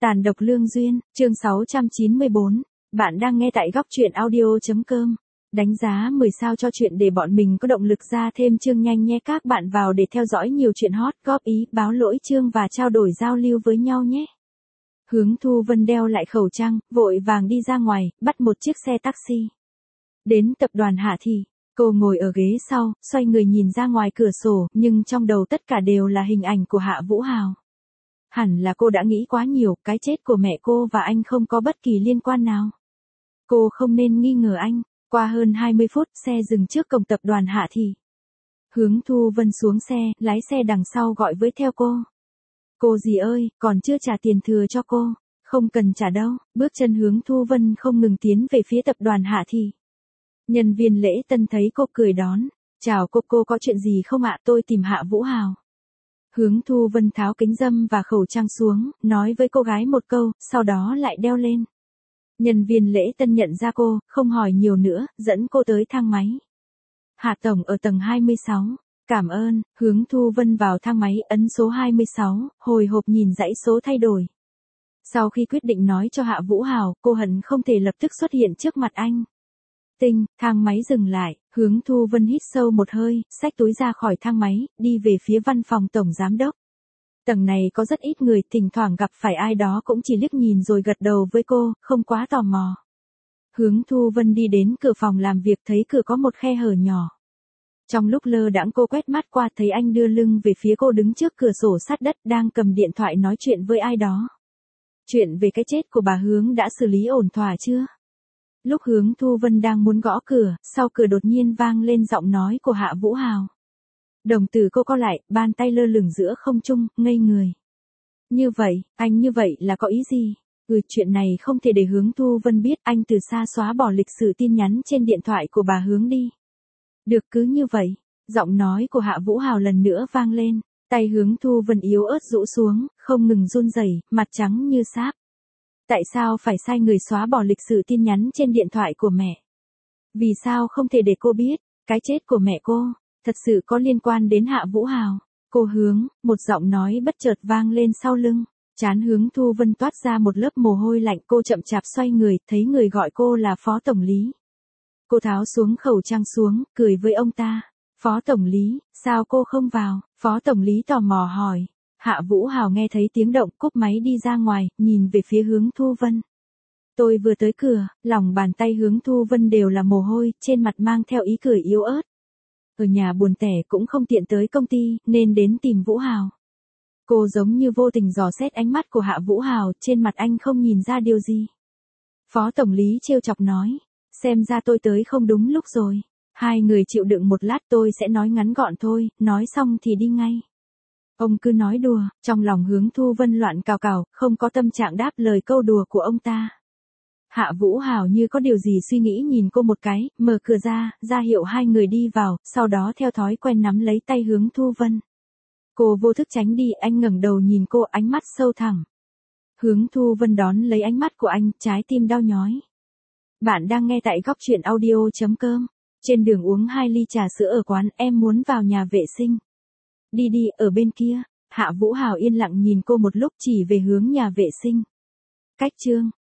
Tàn độc lương duyên, chương 694. Bạn đang nghe tại góc truyện audio.com. Đánh giá 10 sao cho chuyện để bọn mình có động lực ra thêm chương nhanh nhé, các bạn vào để theo dõi nhiều chuyện hot, góp ý, báo lỗi chương và trao đổi giao lưu với nhau nhé. Hướng Thu Vân đeo lại khẩu trang, vội vàng đi ra ngoài, bắt một chiếc xe taxi. Đến tập đoàn Hạ Thị, cô ngồi ở ghế sau, xoay người nhìn ra ngoài cửa sổ, nhưng trong đầu tất cả đều là hình ảnh của Hạ Vũ Hào. Hẳn là cô đã nghĩ quá nhiều, cái chết của mẹ cô và anh không có bất kỳ liên quan nào. Cô không nên nghi ngờ anh. Qua hơn 20 phút, xe dừng trước cổng tập đoàn Hạ Thị. Hướng Thu Vân xuống xe, lái xe đằng sau gọi với theo cô. Cô dì ơi, còn chưa trả tiền thừa cho cô. Không cần trả đâu. Bước chân Hướng Thu Vân không ngừng tiến về phía tập đoàn Hạ Thị. Nhân viên lễ tân thấy cô cười đón. Chào cô có chuyện gì không ạ? Tôi tìm Hạ Vũ Hào. Hướng Thu Vân tháo kính râm và khẩu trang xuống, nói với cô gái một câu, sau đó lại đeo lên. Nhân viên lễ tân nhận ra cô, không hỏi nhiều nữa, dẫn cô tới thang máy. Hạ tổng ở tầng 26. Cảm ơn. Hướng Thu Vân vào thang máy, ấn số 26, hồi hộp nhìn dãy số thay đổi. Sau khi quyết định nói cho Hạ Vũ Hào, cô hận không thể lập tức xuất hiện trước mặt anh. Thang máy dừng lại, Hướng Thu Vân hít sâu một hơi, xách túi ra khỏi thang máy, đi về phía văn phòng tổng giám đốc. Tầng này có rất ít người, thỉnh thoảng gặp phải ai đó cũng chỉ liếc nhìn rồi gật đầu với cô, không quá tò mò. Hướng Thu Vân đi đến cửa phòng làm việc, thấy cửa có một khe hở nhỏ. Trong lúc lơ đãng cô quét mắt qua, thấy anh đưa lưng về phía cô đứng trước cửa sổ sát đất, đang cầm điện thoại nói chuyện với ai đó. Chuyện về cái chết của bà Hướng đã xử lý ổn thỏa chưa? Lúc Hướng Thu Vân đang muốn gõ cửa, sau cửa đột nhiên vang lên giọng nói của Hạ Vũ Hào. Đồng tử cô co lại, bàn tay lơ lửng giữa không trung, ngây người. Như vậy, anh như vậy là có ý gì? Chuyện này không thể để Hướng Thu Vân biết, anh từ xa xóa bỏ lịch sử tin nhắn trên điện thoại của bà Hướng đi. Được cứ như vậy, giọng nói của Hạ Vũ Hào lần nữa vang lên, tay Hướng Thu Vân yếu ớt rũ xuống, không ngừng run rẩy, mặt trắng như sáp. Tại sao phải sai người xóa bỏ lịch sử tin nhắn trên điện thoại của mẹ? Vì sao không thể để cô biết, cái chết của mẹ cô, thật sự có liên quan đến Hạ Vũ Hào? Cô Hướng, một giọng nói bất chợt vang lên sau lưng. Trán Hướng Thu Vân toát ra một lớp mồ hôi lạnh, cô chậm chạp xoay người, thấy người gọi cô là Phó Tổng lý. Cô tháo xuống khẩu trang xuống, cười với ông ta. Phó Tổng lý, sao cô không vào? Phó Tổng lý tò mò hỏi. Hạ Vũ Hào nghe thấy tiếng động, cúp máy đi ra ngoài, nhìn về phía Hướng Thu Vân. Tôi vừa tới cửa, lòng bàn tay Hướng Thu Vân đều là mồ hôi, trên mặt mang theo ý cười yếu ớt. Ở nhà buồn tẻ cũng không tiện tới công ty, nên đến tìm Vũ Hào. Cô giống như vô tình dò xét ánh mắt của Hạ Vũ Hào, trên mặt anh không nhìn ra điều gì. Phó Tổng lý trêu chọc nói, xem ra tôi tới không đúng lúc rồi. Hai người chịu đựng một lát, tôi sẽ nói ngắn gọn thôi, nói xong thì đi ngay. Ông cứ nói đùa, trong lòng Hướng Thu Vân loạn cào cào, không có tâm trạng đáp lời câu đùa của ông ta. Hạ Vũ Hào như có điều gì suy nghĩ nhìn cô một cái, mở cửa ra hiệu hai người đi vào, sau đó theo thói quen nắm lấy tay Hướng Thu Vân. Cô vô thức tránh đi, anh ngẩng đầu nhìn cô, ánh mắt sâu thẳm. Hướng Thu Vân đón lấy ánh mắt của anh, trái tim đau nhói. Bạn đang nghe tại góc truyện audio.com. Trên đường uống 2 ly trà sữa ở quán, em muốn vào nhà vệ sinh. Đi, ở bên kia. Hạ Vũ Hào yên lặng nhìn cô một lúc, chỉ về hướng nhà vệ sinh. Cách chương.